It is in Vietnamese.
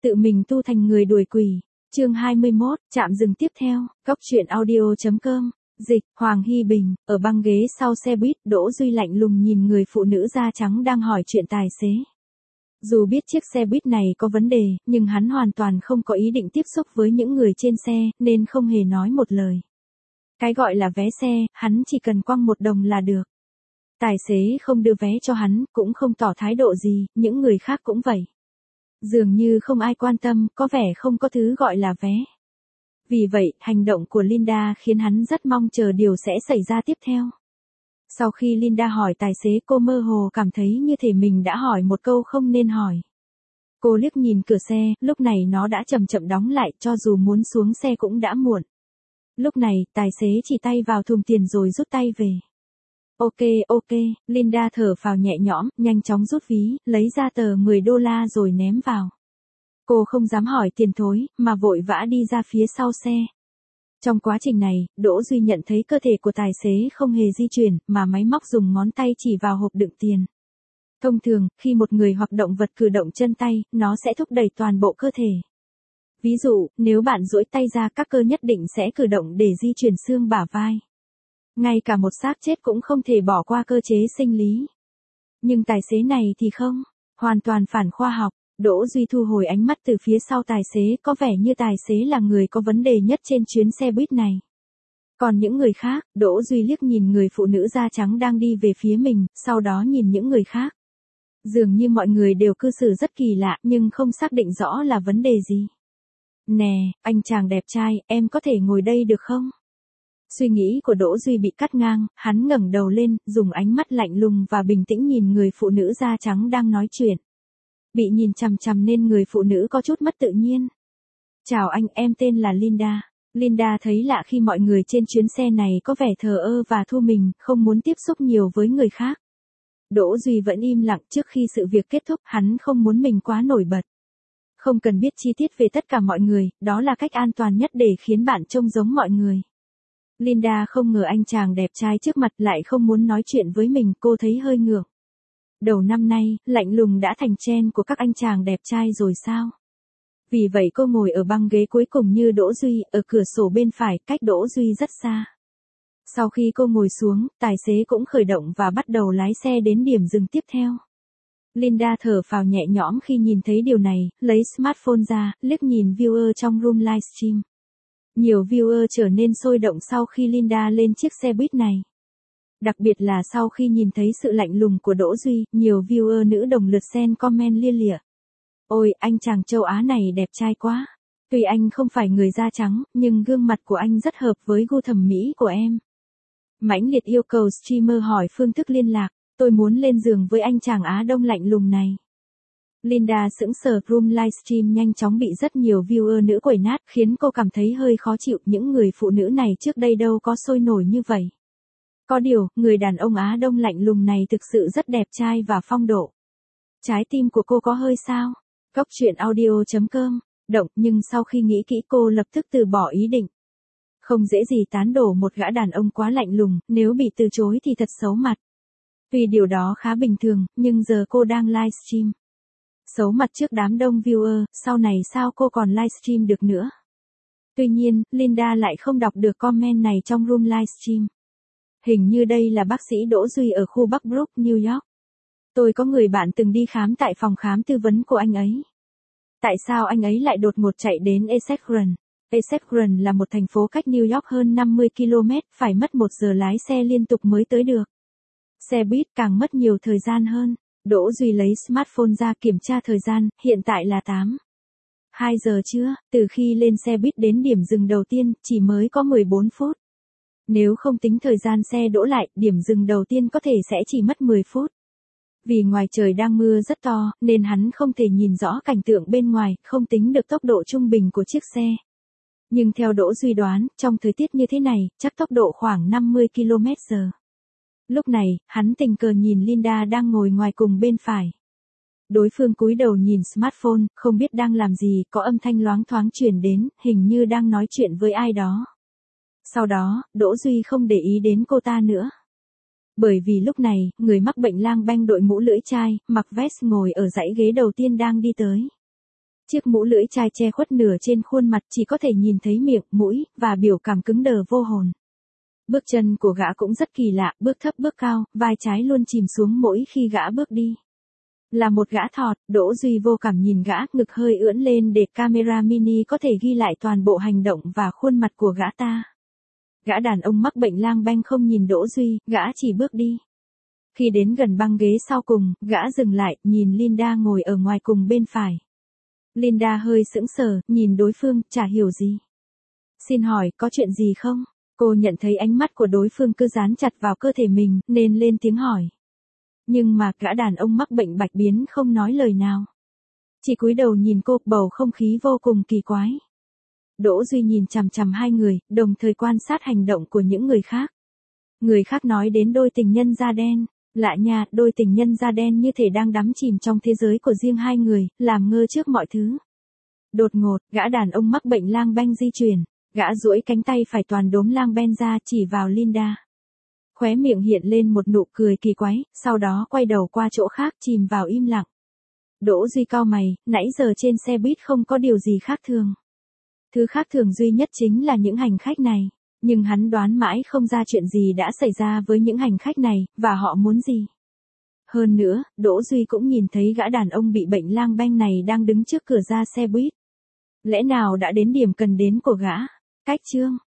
Tự mình tu thành người đuổi quỷ. Chương 21, trạm dừng tiếp theo, Cốc truyện audio.com. Dịch, Hoàng Hy Bình, ở băng ghế sau xe buýt, Đỗ Duy lạnh lùng nhìn người phụ nữ da trắng đang hỏi chuyện tài xế. Dù biết chiếc xe buýt này có vấn đề, nhưng hắn hoàn toàn không có ý định tiếp xúc với những người trên xe, nên không hề nói một lời. Cái gọi là vé xe, hắn chỉ cần quăng 1 đồng là được. Tài xế không đưa vé cho hắn, cũng không tỏ thái độ gì, những người khác cũng vậy. Dường như không ai quan tâm, có vẻ không có thứ gọi là vé. Vì vậy, hành động của Linda khiến hắn rất mong chờ điều sẽ xảy ra tiếp theo. Sau khi Linda hỏi tài xế, cô mơ hồ cảm thấy như thể mình đã hỏi một câu không nên hỏi. Cô liếc nhìn cửa xe, lúc này nó đã chậm chậm đóng lại, cho dù muốn xuống xe cũng đã muộn. Lúc này, tài xế chỉ tay vào thùng tiền rồi rút tay về. Ok, Linda thở phào nhẹ nhõm, nhanh chóng rút ví, lấy ra tờ $10 rồi ném vào. Cô không dám hỏi tiền thối, mà vội vã đi ra phía sau xe. Trong quá trình này, Đỗ Duy nhận thấy cơ thể của tài xế không hề di chuyển, mà máy móc dùng ngón tay chỉ vào hộp đựng tiền. Thông thường, khi một người hoặc động vật cử động chân tay, nó sẽ thúc đẩy toàn bộ cơ thể. Ví dụ, nếu bạn duỗi tay ra, các cơ nhất định sẽ cử động để di chuyển xương bả vai. Ngay cả một xác chết cũng không thể bỏ qua cơ chế sinh lý. Nhưng tài xế này thì không, hoàn toàn phản khoa học. Đỗ Duy thu hồi ánh mắt từ phía sau tài xế, có vẻ như tài xế là người có vấn đề nhất trên chuyến xe buýt này. Còn những người khác, Đỗ Duy liếc nhìn người phụ nữ da trắng đang đi về phía mình, sau đó nhìn những người khác. Dường như mọi người đều cư xử rất kỳ lạ, nhưng không xác định rõ là vấn đề gì. Nè, anh chàng đẹp trai, em có thể ngồi đây được không? Suy nghĩ của Đỗ Duy bị cắt ngang, hắn ngẩng đầu lên, dùng ánh mắt lạnh lùng và bình tĩnh nhìn người phụ nữ da trắng đang nói chuyện. Bị nhìn chằm chằm nên người phụ nữ có chút mất tự nhiên. Chào anh, em tên là Linda. Linda thấy lạ khi mọi người trên chuyến xe này có vẻ thờ ơ và thu mình, không muốn tiếp xúc nhiều với người khác. Đỗ Duy vẫn im lặng, trước khi sự việc kết thúc, hắn không muốn mình quá nổi bật. Không cần biết chi tiết về tất cả mọi người, đó là cách an toàn nhất để khiến bạn trông giống mọi người. Linda không ngờ anh chàng đẹp trai trước mặt lại không muốn nói chuyện với mình, cô thấy hơi ngượng. Đầu năm nay, lạnh lùng đã thành trend của các anh chàng đẹp trai rồi sao? Vì vậy cô ngồi ở băng ghế cuối cùng như Đỗ Duy, ở cửa sổ bên phải, cách Đỗ Duy rất xa. Sau khi cô ngồi xuống, tài xế cũng khởi động và bắt đầu lái xe đến điểm dừng tiếp theo. Linda thở phào nhẹ nhõm khi nhìn thấy điều này, lấy smartphone ra, liếc nhìn viewer trong room livestream. Nhiều viewer trở nên sôi động sau khi Linda lên chiếc xe buýt này. Đặc biệt là sau khi nhìn thấy sự lạnh lùng của Đỗ Duy, nhiều viewer nữ đồng lượt xen comment lia lịa. Ôi, anh chàng châu Á này đẹp trai quá. Tuy anh không phải người da trắng, nhưng gương mặt của anh rất hợp với gu thẩm mỹ của em. Mãnh liệt yêu cầu streamer hỏi phương thức liên lạc, tôi muốn lên giường với anh chàng Á Đông lạnh lùng này. Linda sững sờ, room livestream nhanh chóng bị rất nhiều viewer nữ quẩy nát, khiến cô cảm thấy hơi khó chịu, những người phụ nữ này trước đây đâu có sôi nổi như vậy. Có điều, người đàn ông Á Đông lạnh lùng này thực sự rất đẹp trai và phong độ. Trái tim của cô có hơi sao? Cốc truyện audio.com, động, nhưng sau khi nghĩ kỹ cô lập tức từ bỏ ý định. Không dễ gì tán đổ một gã đàn ông quá lạnh lùng, nếu bị từ chối thì thật xấu mặt. Tuy điều đó khá bình thường, nhưng giờ cô đang livestream. Xấu mặt trước đám đông viewer, sau này sao cô còn livestream được nữa? Tuy nhiên, Linda lại không đọc được comment này trong room livestream. Hình như đây là bác sĩ Đỗ Duy ở khu Bắc Brook, New York. Tôi có người bạn từng đi khám tại phòng khám tư vấn của anh ấy. Tại sao anh ấy lại đột ngột chạy đến Essex Run? Essex Run là một thành phố cách New York hơn 50 km, phải mất 1 giờ lái xe liên tục mới tới được. Xe buýt càng mất nhiều thời gian hơn. Đỗ Duy lấy smartphone ra kiểm tra thời gian, hiện tại là 8:02 giờ trưa, từ khi lên xe buýt đến điểm dừng đầu tiên, chỉ mới có 14 phút. Nếu không tính thời gian xe đỗ lại, điểm dừng đầu tiên có thể sẽ chỉ mất 10 phút. Vì ngoài trời đang mưa rất to, nên hắn không thể nhìn rõ cảnh tượng bên ngoài, không tính được tốc độ trung bình của chiếc xe. Nhưng theo Đỗ Duy đoán, trong thời tiết như thế này, chắc tốc độ khoảng 50 km/h. Lúc này, hắn tình cờ nhìn Linda đang ngồi ngoài cùng bên phải. Đối phương cúi đầu nhìn smartphone, không biết đang làm gì, có âm thanh loáng thoáng truyền đến, hình như đang nói chuyện với ai đó. Sau đó, Đỗ Duy không để ý đến cô ta nữa. Bởi vì lúc này, người mắc bệnh lang banh đội mũ lưỡi chai, mặc vest ngồi ở dãy ghế đầu tiên đang đi tới. Chiếc mũ lưỡi chai che khuất nửa trên khuôn mặt, chỉ có thể nhìn thấy miệng, mũi, và biểu cảm cứng đờ vô hồn. Bước chân của gã cũng rất kỳ lạ, bước thấp bước cao, vai trái luôn chìm xuống mỗi khi gã bước đi. Là một gã thọt, Đỗ Duy vô cảm nhìn gã, ngực hơi ưỡn lên để camera mini có thể ghi lại toàn bộ hành động và khuôn mặt của gã ta. Gã đàn ông mắc bệnh lang banh không nhìn Đỗ Duy, gã chỉ bước đi. Khi đến gần băng ghế sau cùng, gã dừng lại, nhìn Linda ngồi ở ngoài cùng bên phải. Linda hơi sững sờ, nhìn đối phương, chả hiểu gì. Xin hỏi, có chuyện gì không? Cô nhận thấy ánh mắt của đối phương cứ dán chặt vào cơ thể mình, nên lên tiếng hỏi. Nhưng mà gã đàn ông mắc bệnh bạch biến không nói lời nào. Chỉ cúi đầu nhìn cô, bầu không khí vô cùng kỳ quái. Đỗ Duy nhìn chằm chằm hai người, đồng thời quan sát hành động của những người khác. Người khác nói đến đôi tình nhân da đen. Lạ nha, đôi tình nhân da đen như thể đang đắm chìm trong thế giới của riêng hai người, làm ngơ trước mọi thứ. Đột ngột, gã đàn ông mắc bệnh lang banh di chuyển. Gã duỗi cánh tay phải toàn đốm lang ben ra chỉ vào Linda. Khóe miệng hiện lên một nụ cười kỳ quái, sau đó quay đầu qua chỗ khác chìm vào im lặng. Đỗ Duy cau mày, nãy giờ trên xe buýt không có điều gì khác thường. Thứ khác thường duy nhất chính là những hành khách này. Nhưng hắn đoán mãi không ra chuyện gì đã xảy ra với những hành khách này, và họ muốn gì. Hơn nữa, Đỗ Duy cũng nhìn thấy gã đàn ông bị bệnh lang banh này đang đứng trước cửa ra xe buýt. Lẽ nào đã đến điểm cần đến của gã? Cách chương